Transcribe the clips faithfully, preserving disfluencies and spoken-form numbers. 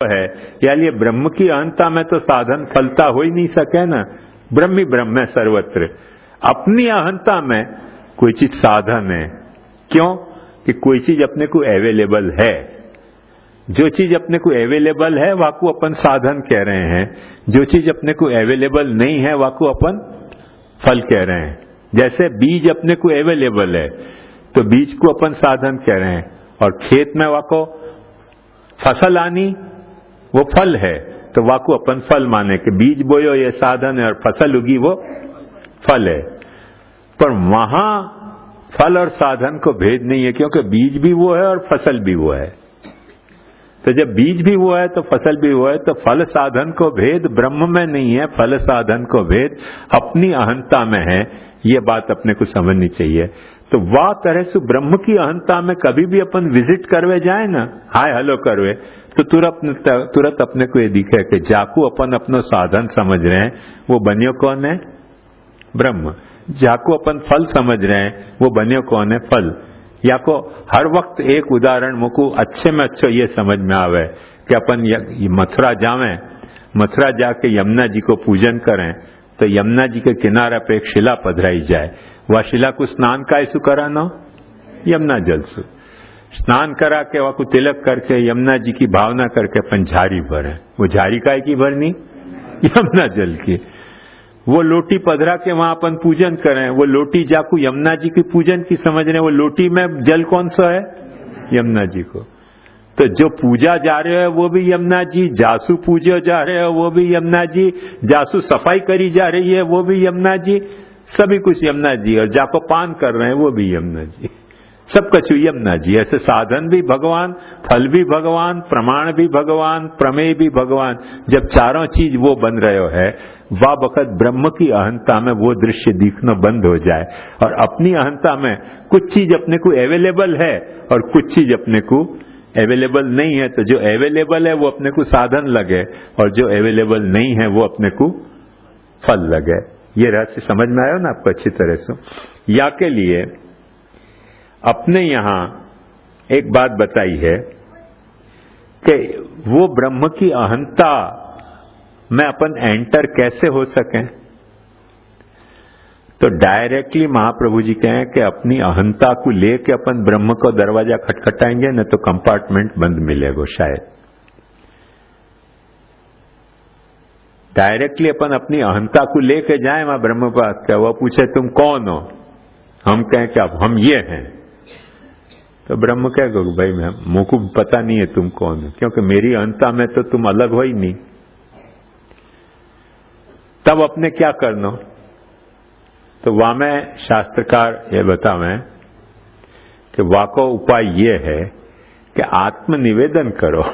है, या लिए ब्रह्म की अहंता में तो साधन फलता हो ही नहीं सके ना। ब्रह्म ही ब्रह्म है सर्वत्र। अपनी अहंता में कोई चीज साधन है, क्यों कि कोई चीज अपने को अवेलेबल है। जो चीज अपने को अवेलेबल है वाको अपन साधन कह रहे हैं, जो चीज अपने को अवेलेबल नहीं है वाको अपन फल कह रहे हैं। जैसे बीज अपने को अवेलेबल है तो बीज को अपन साधन कह रहे हैं, और खेत में वाको फसल आनी वो फल है, तो वाको अपन फल माने कि बीज बोयो ये साधन है और फसल उगी वो फल है। पर वहां फल और साधन को भेद नहीं है, क्योंकि बीज भी वो है और फसल भी वो है। तो जब बीज भी वो है तो फसल भी वो है, तो फल साधन को भेद ब्रह्म में नहीं है, फल साधन को भेद अपनी अहंता में है। ये बात अपने को समझनी चाहिए। तो वाह तरह से ब्रह्म की अहंता में कभी भी अपन विजिट करवे जाए ना, हाय हेलो करवे, तो तुरंत तुरंत अपने को ये दिखे कि जाकू अपन अपनो साधन समझ रहे हैं वो बनियो कौन है? ब्रह्म। जाको अपन फल समझ रहे हैं वो बनियो कौन है? फल। या को हर वक्त एक उदाहरण मुझको अच्छे में अच्छो ये समझ में आवे कि अपन मथुरा जावें, मथुरा जाके यमुना जी को पूजन करें, तो यमुना जी के किनारे पे एक शिला पधराई जाए, वह शिला को स्नान का ऐसु कराना? यमुना जल से स्नान करा के वह को तिलक करके यमुना जी की भावना करके अपन झारी भरें। वो झारी काय की भरनी? यमुना जल की। वो लोटी पधरा के वहां अपन पूजन करें, वो लोटी जाकू यमुना जी की पूजन की समझ रहे हैं, वो लोटी में जल कौन सा है? यमुना जी को। तो जो पूजा जा रहे हो वो भी यमुना जी, जासू पूजे जा रहे हो वो भी यमुना जी, जासू सफाई करी जा रही है वो भी यमुना जी, सभी कुछ यमुना जी, और जाको पान कर रहे हैं वो भी यमुना जी, सब कछु यमुना जी। ऐसे साधन भी भगवान, फल भी भगवान, प्रमाण भी भगवान, प्रमेय भी भगवान। जब चारों चीज वो बन रहे है, वह वक्त ब्रह्म की अहंता में वो दृश्य दिखना बंद हो जाए, और अपनी अहंता में कुछ चीज अपने को अवेलेबल है और कुछ चीज अपने को अवेलेबल नहीं है। तो जो अवेलेबल है वो अपने को साधन लगे, और जो अवेलेबल नहीं है वो अपने को फल लगे। ये रहस्य समझ में आया ना आपको अच्छी तरह से? या के लिए अपने यहां एक बात बताई है कि वो ब्रह्म की अहंता में अपन एंटर कैसे हो सकें। तो डायरेक्टली महाप्रभु जी कहें कि अपनी अहंता को लेके अपन ब्रह्म को दरवाजा खटखटाएंगे न तो कंपार्टमेंट बंद मिलेगा शायद। डायरेक्टली अपन अपनी अहंता को लेके जाए वहां ब्रह्म पास, क्या वो पूछे तुम कौन हो, हम कहें क्या हम ये हैं, तो ब्रह्म कहेगा भाई मैं मुझको पता नहीं है तुम कौन हो, क्योंकि मेरी अहंता में तो तुम अलग हो ही नहीं। तब अपने क्या करना? तो वहां में शास्त्रकार ये बतावें कि वाको उपाय ये है कि आत्मनिवेदन करो।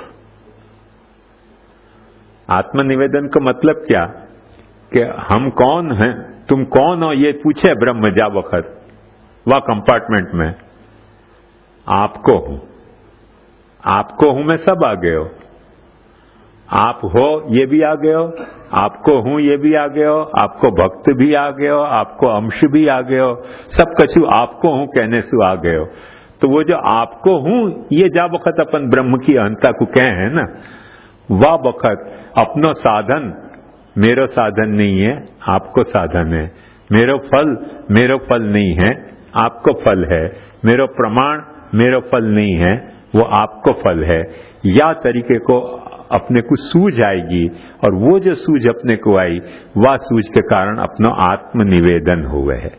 आत्मनिवेदन का मतलब क्या? कि हम कौन हैं, तुम कौन हो, ये पूछे ब्रह्म जा वक्त वह कंपार्टमेंट में। आपको हूं, आपको हूं में सब आ गए हो, आप हो ये भी आ गए हो, आपको हूं ये भी आ गए हो, आपको भक्त भी आ गए हो, आपको अंश भी आ गए हो, सब कछु आपको हूं कहने से आ गए हो। तो वो जो आपको हूं ये जा वक्त अपन ब्रह्म की अहंता को कहे हैं ना, वह वक्त अपनो साधन मेरो साधन नहीं है, आपको साधन है। मेरो फल मेरो फल नहीं है, आपको फल है। मेरो प्रमाण मेरो फल नहीं है, वो आपको फल है। या तरीके को अपने को सूझ आएगी, और वो जो सूझ अपने को आई वह सूझ के कारण अपना आत्मनिवेदन हुए है।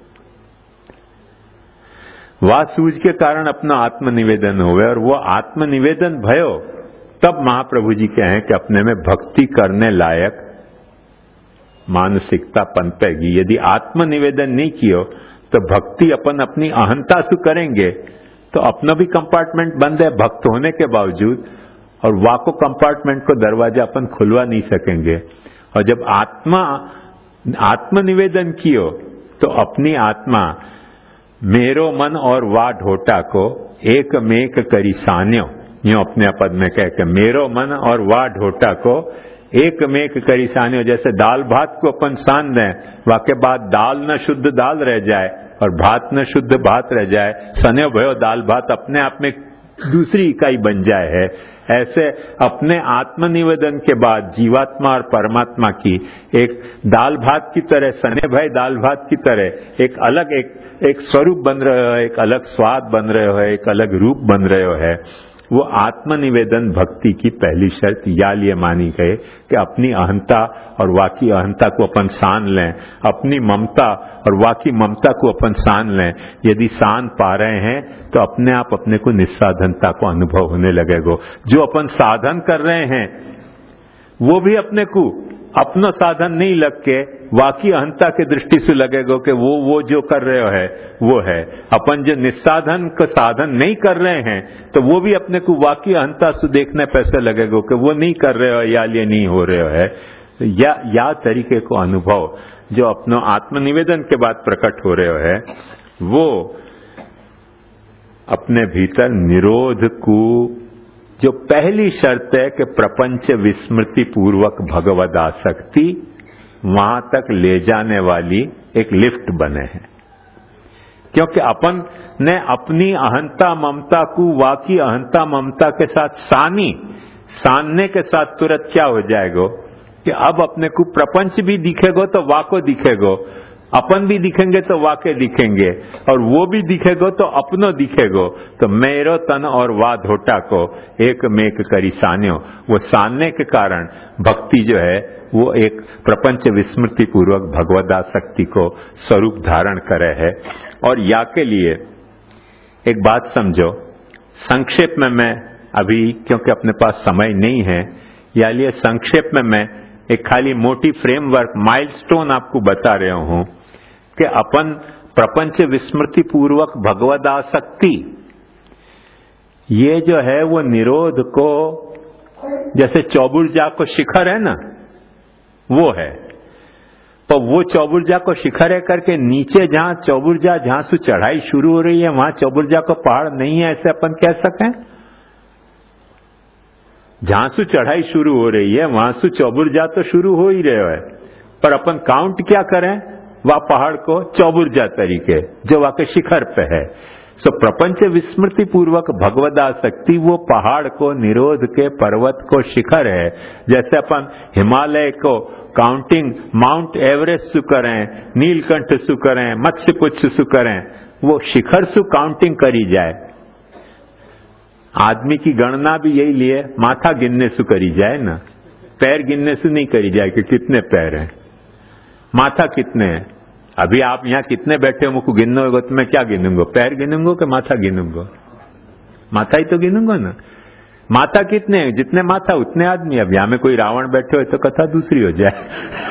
वह सूझ के कारण अपना आत्मनिवेदन हुए, और वो आत्मनिवेदन भयो तब महाप्रभु जी कहें कि अपने में भक्ति करने लायक मानसिकता पनपेगी। यदि आत्मनिवेदन नहीं कियो तो भक्ति अपन अपनी अहंता से करेंगे तो अपना भी कंपार्टमेंट बंद है भक्त होने के बावजूद, और वाको कंपार्टमेंट को दरवाजा अपन खुलवा नहीं सकेंगे। और जब आत्मा आत्मनिवेदन कियो तो अपनी आत्मा मेरो मन और वा ढोटा को एक मेक करी सान्यो, यूं अपने पद में कह के मेरो मन और वा ढोटा को एक मेक करी सान्यो। जैसे दाल भात को अपन सान दें, वाके बाद दाल न शुद्ध दाल रह जाए और भात न शुद्ध भात रह जाए, सन्यो भयो दाल भात अपने आप में दूसरी इकाई बन जाए है। ऐसे अपने आत्मनिवेदन के बाद जीवात्मा और परमात्मा की एक दाल भात की तरह, सने भाई दाल भात की तरह एक अलग एक एक स्वरूप बन रहे हो, एक अलग स्वाद बन रहे हो, एक अलग रूप बन रहे हो है। वो आत्मनिवेदन भक्ति की पहली शर्त या लिए मानी गई कि अपनी अहंता और वाकी अहंता को अपन सान लें, अपनी ममता और वाकी ममता को अपन सान लें। यदि सान पा रहे हैं तो अपने आप अपने को निस्साधनता को अनुभव होने लगेगा। जो अपन साधन कर रहे हैं वो भी अपने को अपना साधन नहीं लग के वाकी अहंता के दृष्टि से लगेगा कि वो वो जो कर रहे हो है वो है। अपन जो निस्साधन का साधन नहीं कर रहे हैं तो वो भी अपने को वाकी अहंता से देखने पैसे लगेगा कि वो नहीं कर रहे हो या ये नहीं हो रहे हो है। या या तरीके को अनुभव जो अपनो आत्मनिवेदन के बाद प्रकट हो रहे हो है, वो अपने भीतर निरोध को जो पहली शर्त है कि प्रपंच विस्मृति पूर्वक भगवद आसक्ति, वहां तक ले जाने वाली एक लिफ्ट बने हैं। क्योंकि अपन ने अपनी अहंता ममता को वाकी अहंता ममता के साथ सानी, सानने के साथ तुरंत क्या हो जाएगा कि अब अपने को प्रपंच भी दिखेगा तो वाको दिखेगा, अपन भी दिखेंगे तो वाके दिखेंगे, और वो भी दिखेगा तो अपनो दिखेगा। तो मेरो तन और वा धोटा को एक मेक करी सान्यो। वो सानने के कारण भक्ति जो है वो एक प्रपंच विस्मृति पूर्वक भगवदासक्ति को स्वरूप धारण करे है। और या के लिए एक बात समझो, संक्षेप में मैं अभी क्योंकि अपने पास समय नहीं है, या लिए संक्षेप में मैं एक खाली मोटी फ्रेमवर्क माइलस्टोन आपको बता रहा हूं कि अपन प्रपंच विस्मृति पूर्वक भगवदासक्ति, ये जो है वो निरोध को, जैसे चौबुर्जा को शिखर है ना, वो है। तो वो चौबुर्जा को शिखर है करके नीचे जहां चौबुर्जा जहां से चढ़ाई शुरू हो रही है वहां चौबुर्जा को पहाड़ नहीं है, ऐसे अपन कह सकें? जहां से चढ़ाई शुरू हो रही है वहां से चौबुर्जा तो शुरू हो ही रहे है, पर अपन काउंट क्या करें वह पहाड़ को चौबुर्जा तरीके जो वहां के शिखर पे है। सो प्रपंच विस्मृति पूर्वक भगवदासक्ति वो पहाड़ को, निरोध के पर्वत को शिखर है। जैसे अपन हिमालय को काउंटिंग माउंट एवरेस्ट सु करें, नीलकंठ सु करें, मत्स्य पुच्छ सु करें, वो शिखर सु काउंटिंग करी जाए। आदमी की गणना भी यही लिए माथा गिनने से करी जाए ना, पैर गिनने से नहीं करी जाए कि कितने पैर हैं, माथा कितने हैं। अभी आप यहाँ कितने बैठे हो, मुझको गिनना होगा तो मैं क्या गिनूंगा, पैर गिनूंगा कि माथा गिनूंगा? माथा ही तो गिनूंगा ना। माथा कितने हैं, जितने माथा उतने आदमी। अब यहाँ में कोई रावण बैठे हो तो कथा दूसरी हो जाए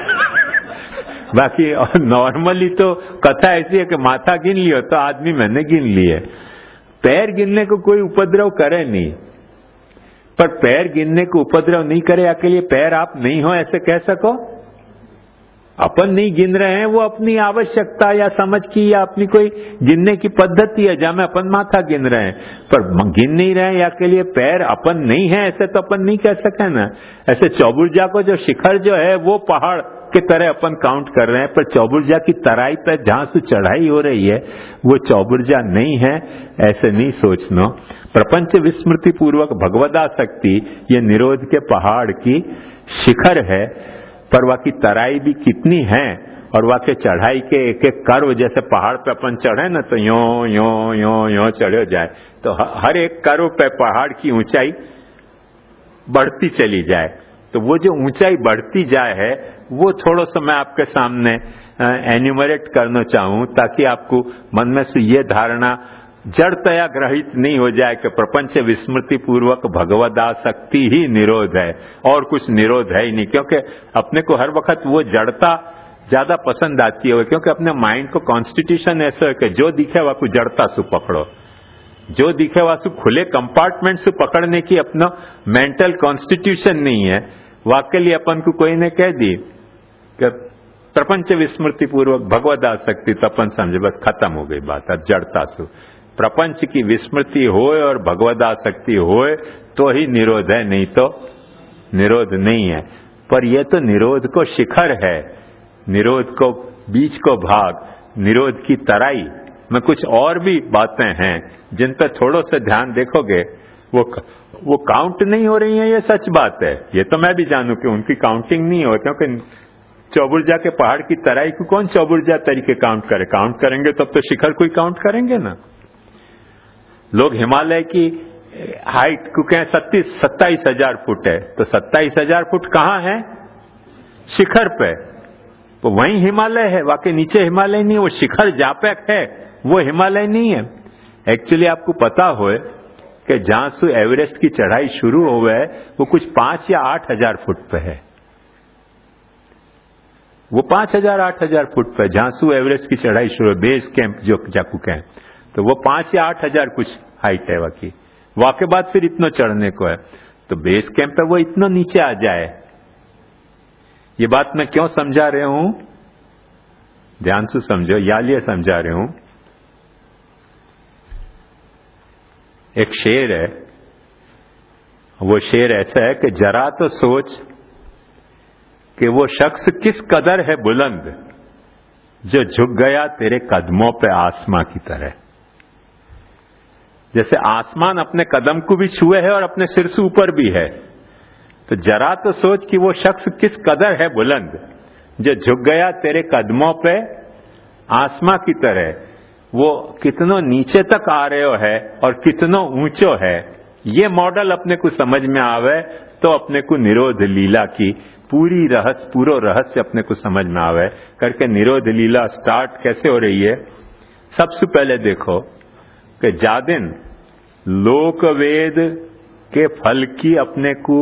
बाकी नॉर्मली तो कथा ऐसी है कि माथा गिन लियो तो आदमी मैंने गिन लिए। पैर गिनने को कोई उपद्रव करे नहीं, पर पैर गिनने को उपद्रव नहीं करे अकेले पैर आप नहीं हो ऐसे कह सको? अपन नहीं गिन रहे हैं, वो अपनी आवश्यकता या समझ की या अपनी कोई गिनने की पद्धति है जहां में अपन माथा गिन रहे हैं, पर गिन नहीं रहे हैं या के लिए पैर अपन नहीं है ऐसे तो अपन नहीं कह सके ना। ऐसे चौबुर्जा को जो शिखर जो है वो पहाड़ के तरह अपन काउंट कर रहे हैं, पर चौबुर्जा की तराई पर जहां से चढ़ाई हो रही है वो चौबुर्जा नहीं है, ऐसे नहीं सोचना। प्रपंच विस्मृति पूर्वक भगवदासक्ति ये निरोध के पहाड़ की शिखर है, पर वहां की तराई भी कितनी है और वहां के चढ़ाई के एक एक कर्व, जैसे पहाड़ पे अपन चढ़े ना तो यो यो यो यो चढ़े जाए, तो हर एक कर्व पे पहाड़ की ऊंचाई बढ़ती चली जाए। तो वो जो ऊंचाई बढ़ती जाए है वो थोड़ा सा मैं आपके सामने एन्यूमरेट करना चाहूं ताकि आपको मन में से ये धारणा जड़तया ग्रहित नहीं हो जाए कि प्रपंच विस्मृति पूर्वक भगवदासक्ति ही निरोध है और कुछ निरोध है ही नहीं। क्योंकि अपने को हर वक्त वो जड़ता ज्यादा पसंद आती है, क्योंकि अपने माइंड को कॉन्स्टिट्यूशन ऐसा है कि जो दिखे वह को जड़ता से पकड़ो, जो दिखे वह से खुले कंपार्टमेंट से पकड़ने की अपना मेंटल कॉन्स्टिट्यूशन नहीं है। वाकई लिए अपन को कोई ने कह दी कि प्रपंच विस्मृति पूर्वक भगवदासक्ति, तो अपन समझे बस खत्म हो गई बात। अब जड़ता से प्रपंच की विस्मृति होए और भगवदासक्ति होए तो ही निरोध है, नहीं तो निरोध नहीं है। पर यह तो निरोध को शिखर है, निरोध को बीच को भाग, निरोध की तराई में कुछ और भी बातें हैं जिन पर थोड़ा सा ध्यान देखोगे वो वो काउंट नहीं हो रही है, ये सच बात है। ये तो मैं भी जानू कि उनकी काउंटिंग नहीं हो, क्योंकि चौबुर्जा के पहाड़ की तराई को कौन चौबुर्जा तरीके काउंट करे? काउंट करेंगे तब तो शिखर को ही काउंट करेंगे ना। लोग हिमालय की हाइट को कहें सत्तीस सत्ताईस हजार फुट है, तो सत्ताईस हजार फुट कहाँ है? शिखर पे। तो वहीं हिमालय है, वाकई नीचे हिमालय नहीं है। वो शिखर जहां पे है वो हिमालय नहीं है। एक्चुअली आपको पता हो कि जहां से एवरेस्ट की चढ़ाई शुरू हुआ है वो कुछ पांच या आठ हजार फुट पे है। वो पांच हजार आठ हजार फुट पे जहां से एवरेस्ट की चढ़ाई शुरू, बेस कैंप जो जाकू कहें, तो वो पांच या आठ हजार कुछ हाइट है वाकई। वाके बाद फिर इतना चढ़ने को है, तो बेस कैंप पे वो इतना नीचे आ जाए। ये बात मैं क्यों समझा रहा हूं? ध्यान से समझो, या लिए समझा रहा हूं। एक शेर है, वो शेर ऐसा है कि जरा तो सोच कि वो शख्स किस कदर है बुलंद जो झुक गया तेरे कदमों पे आसमां की तरह। जैसे आसमान अपने कदम को भी छुए है और अपने सिर से ऊपर भी है, तो जरा तो सोच कि वो शख्स किस कदर है बुलंद जो झुक गया तेरे कदमों पे आसमां की तरह। वो कितनो नीचे तक आ रहे हो है और कितनो ऊंचो है। ये मॉडल अपने को समझ में आवे तो अपने को निरोध लीला की पूरी रहस्य पूरो रहस्य अपने को समझ में आवे करके निरोध लीला स्टार्ट कैसे हो रही है। सबसे पहले देखो कि जादिन लोक वेद के फल की अपने को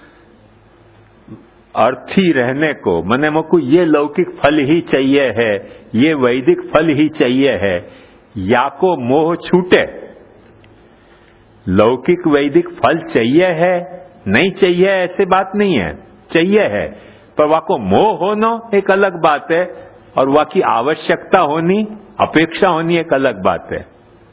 अर्थी रहने को, मने मुझको ये लौकिक फल ही चाहिए है, ये वैदिक फल ही चाहिए है, या को मोह छूटे। लौकिक वैदिक फल चाहिए है, नहीं चाहिए ऐसे बात नहीं है, चाहिए है, पर वाको मोह होना एक अलग बात है और वाकी आवश्यकता होनी, अपेक्षा होनी एक अलग बात है।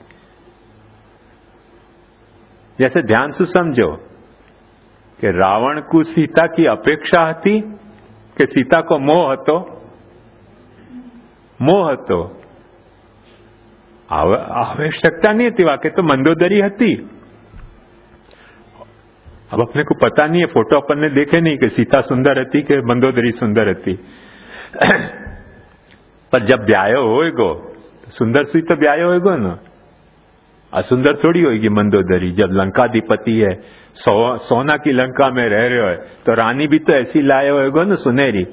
जैसे ध्यान से समझो कि रावण को सीता की अपेक्षा थी कि सीता को मोह હતો, मोह હતો, आवश्यकता नहीं थी, वाकई तो मंदोदरी थी। अब अपने को पता नहीं है, फोटो अपन ने देखे नहीं कि सीता सुंदर थी कि मंदोदरी सुंदर थी। पर जब ब्यायो होएगो तो सुंदर सुई तो ब्यायो होएगो ना, असुंदर थोड़ी होगी मंदोदरी। जब लंकाधिपति है, सो, सोना की लंका में रह रहे हो तो रानी भी तो ऐसी लाए होएगो ना, सुनहरी।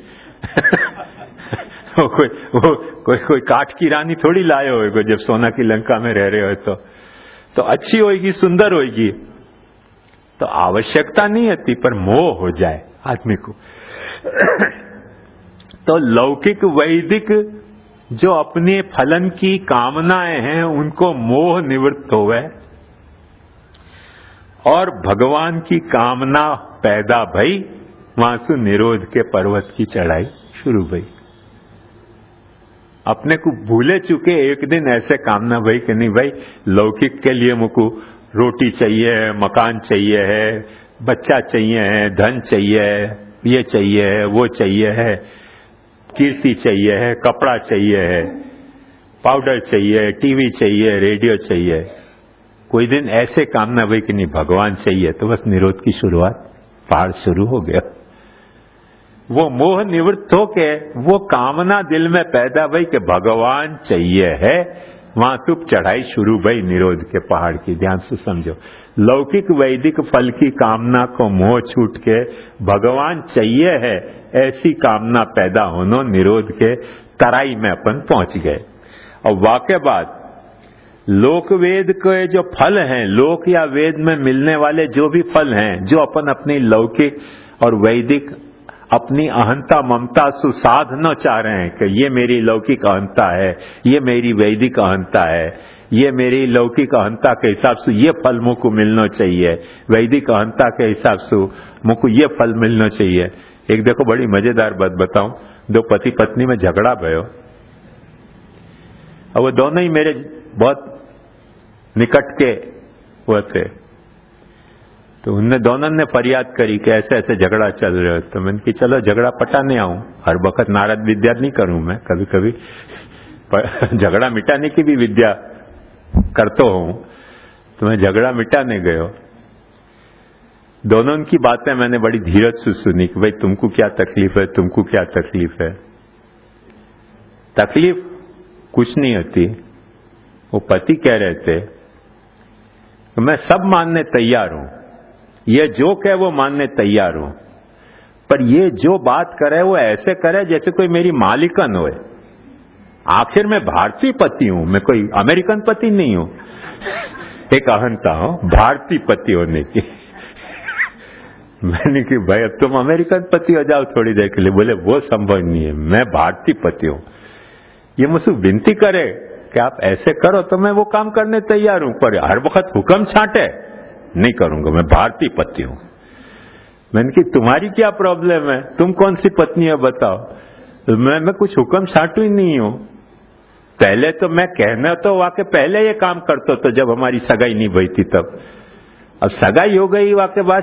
वो कोई वो कोई कोई काठ की रानी थोड़ी लाए होएगो जब सोना की लंका में रह रहे हो तो तो अच्छी होगी, सुंदर होगी। तो आवश्यकता नहीं होती, पर मोह हो जाए आदमी को। तो लौकिक वैदिक जो अपने फलन की कामनाएं हैं उनको मोह निवृत्त होवे और भगवान की कामना पैदा भई, वहां से निरोध के पर्वत की चढ़ाई शुरू भई। अपने को भूले चुके एक दिन ऐसे कामना भई कि नहीं भाई लौकिक के लिए मुझको रोटी चाहिए है, मकान चाहिए है, बच्चा चाहिए है, धन चाहिए है, ये चाहिए है, वो चाहिए है, कीर्ति चाहिए है, कपड़ा चाहिए है, पाउडर चाहिए, टीवी चाहिए, रेडियो चाहिए। कोई दिन ऐसे कामना भई कि नहीं भगवान चाहिए, तो बस निरोध की शुरुआत, पहाड़ शुरू हो गया। वो मोह निवृत्त हो के वो कामना दिल में पैदा भई कि भगवान चाहिए है, वहां से चढ़ाई शुरू भई निरोध के पहाड़ की। ध्यान से समझो, लौकिक वैदिक फल की कामना को मोह छूट के भगवान चाहिए है ऐसी कामना पैदा होनो, निरोध के तराई में अपन पहुंच गए। और वाके बाद लोक वेद के जो फल हैं, लोक या वेद में मिलने वाले जो भी फल हैं, जो अपन अपनी लौकिक और वैदिक अपनी अहंता ममता से साधना चाह रहे हैं कि ये मेरी लौकिक अहंता है, ये मेरी वैदिक अहंता है, ये मेरी लौकिक अहंता के हिसाब से ये फल मुझको मिलना चाहिए, वैदिक अहंता के हिसाब से मुझको ये फल मिलना चाहिए। एक देखो बड़ी मजेदार बात बताऊं, दो पति पत्नी में झगड़ा भयो और वो दोनों ही मेरे बहुत निकट के हुए थे। तो उनने दोनों ने फरियाद करी कि ऐसे ऐसे झगड़ा चल रहा है। तो मैंने कि चलो झगड़ा पटाने आऊं, हर वक्त नारद विद्या नहीं करूं मैं, कभी कभी झगड़ा मिटाने की भी विद्या करता हूं। तो मैं झगड़ा मिटाने गयो दोनों की बातें मैंने बड़ी धीरज से सुनी कि भाई तुमको क्या तकलीफ है, तुमको क्या तकलीफ है। तकलीफ कुछ नहीं होती। वो पति कह रहे थे कि मैं सब मानने तैयार हूं, ये जो कहे वो मानने तैयार हूं, पर ये जो बात करे वो ऐसे करे जैसे कोई मेरी मालिकन होए। आखिर मैं भारतीय पति हूं, मैं कोई अमेरिकन पति नहीं हूं। एक अहंता हो भारतीय पति होने की। मैंने कि भाई अब तुम अमेरिकन पति हो जाओ थोड़ी देर के लिए। बोले वो संभव नहीं है, मैं भारतीय पति हूं। ये मुझसे विनती करे कि आप ऐसे करो तो मैं वो काम करने तैयार हूं, पर हर वक्त हुक्म छांटे नहीं करूंगा, मैं भारतीय पति हूं। मैंने कि तुम्हारी क्या प्रॉब्लम है, तुम कौन सी पत्नी है बताओ। तो मैं मैं कुछ हुक्म छाटू ही नहीं हूं। पहले तो मैं कहना तो वाकई पहले ये काम करता तो जब हमारी सगाई नहीं हुई थी तब। अब सगाई हो गई वाकई बाद